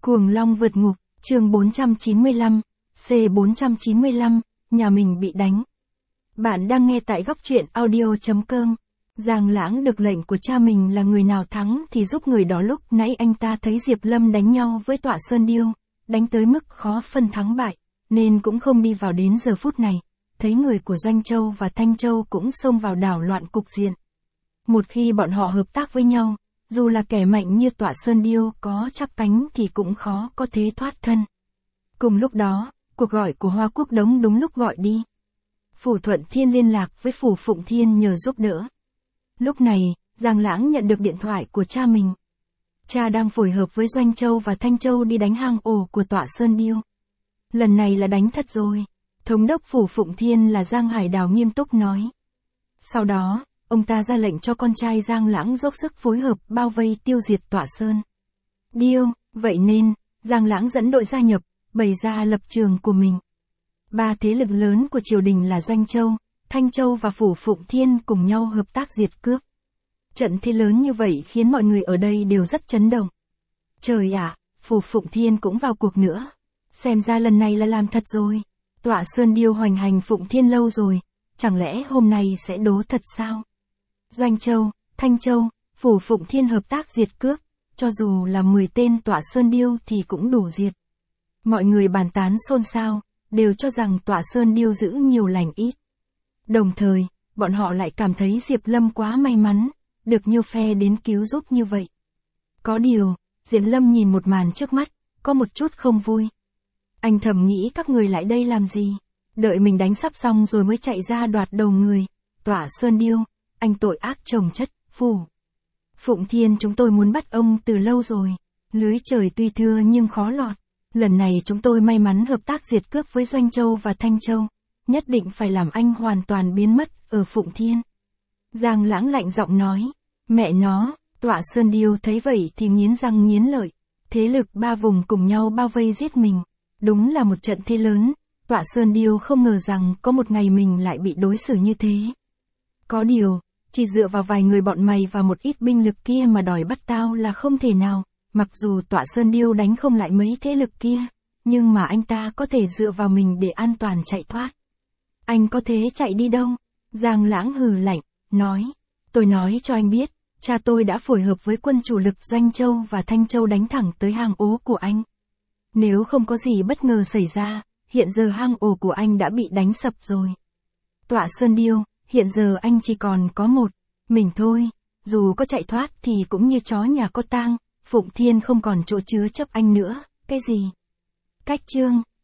Cuồng long vượt ngục, chương 495, C495, nhà mình bị đánh. Bạn đang nghe tại góc truyện audio.com. Giang Lãng được lệnh của cha mình là người nào thắng thì giúp người đó. Lúc nãy anh ta thấy Diệp Lâm đánh nhau với Tọa Sơn Điêu, đánh tới mức khó phân thắng bại, nên cũng không đi vào. Đến giờ phút này, thấy người của Doanh Châu và Thanh Châu cũng xông vào đảo loạn cục diện. Một khi bọn họ hợp tác với nhau, dù là kẻ mạnh như Tọa Sơn Điêu có chắp cánh thì cũng khó có thể thoát thân. Cùng lúc đó, cuộc gọi của Hoa Quốc Đống đúng lúc gọi đi. Phủ Thuận Thiên liên lạc với Phủ Phụng Thiên nhờ giúp đỡ. Lúc này, Giang Lãng nhận được điện thoại của cha mình. Cha đang phối hợp với Doanh Châu và Thanh Châu đi đánh hang ổ của Tọa Sơn Điêu. Lần này là đánh thật rồi. Thống đốc Phủ Phụng Thiên là Giang Hải Đào nghiêm túc nói. Sau đó, ông ta ra lệnh cho con trai Giang Lãng dốc sức phối hợp bao vây tiêu diệt Tọa Sơn Điêu. Vậy nên, Giang Lãng dẫn đội gia nhập, bày ra lập trường của mình. Ba thế lực lớn của triều đình là Doanh Châu, Thanh Châu và Phủ Phụng Thiên cùng nhau hợp tác diệt cướp. Trận thế lớn như vậy khiến mọi người ở đây đều rất chấn động. Trời ạ, Phủ Phụng Thiên cũng vào cuộc nữa. Xem ra lần này là làm thật rồi. Tọa Sơn Điêu hoành hành Phụng Thiên lâu rồi, chẳng lẽ hôm nay sẽ đố thật sao? Doanh Châu, Thanh Châu, Phủ Phụng Thiên hợp tác diệt cướp, cho dù là 10 tên Tọa Sơn Điêu thì cũng đủ diệt. Mọi người bàn tán xôn xao, đều cho rằng Tọa Sơn Điêu giữ nhiều lành ít. Đồng thời, bọn họ lại cảm thấy Diệp Lâm quá may mắn, được nhiều phe đến cứu giúp như vậy. Có điều, Diệp Lâm nhìn một màn trước mắt, có một chút không vui. Anh thầm nghĩ các người lại đây làm gì? Đợi mình đánh sắp xong rồi mới chạy ra đoạt đầu người. Tọa Sơn Điêu, anh tội ác chồng chất, Phủ Phụng Thiên chúng tôi muốn bắt ông từ lâu rồi. Lưới trời tuy thưa nhưng khó lọt. Lần này chúng tôi may mắn hợp tác diệt cướp với Doanh Châu và Thanh Châu. Nhất định phải làm anh hoàn toàn biến mất ở Phụng Thiên. Giang Lãng lạnh giọng nói. Mẹ nó, Tọa Sơn Điêu thấy vậy thì nghiến răng nghiến lợi. Thế lực ba vùng cùng nhau bao vây giết mình. Đúng là một trận thế lớn. Tọa Sơn Điêu không ngờ rằng có một ngày mình lại bị đối xử như thế. Có điều, chỉ dựa vào vài người bọn mày và một ít binh lực kia mà đòi bắt tao là không thể nào. Mặc dù Tọa Sơn Điêu đánh không lại mấy thế lực kia, nhưng mà anh ta có thể dựa vào mình để an toàn chạy thoát. Anh có thế chạy đi đâu? Giang Lãng hừ lạnh, nói. Tôi nói cho anh biết, cha tôi đã phối hợp với quân chủ lực Doanh Châu và Thanh Châu đánh thẳng tới hang ổ của anh. Nếu không có gì bất ngờ xảy ra, hiện giờ hang ổ của anh đã bị đánh sập rồi. Tọa Sơn Điêu, hiện giờ anh chỉ còn có một mình thôi, dù có chạy thoát thì cũng như chó nhà có tang, Phụng Thiên không còn chỗ chứa chấp anh nữa. Cái gì? Cách chương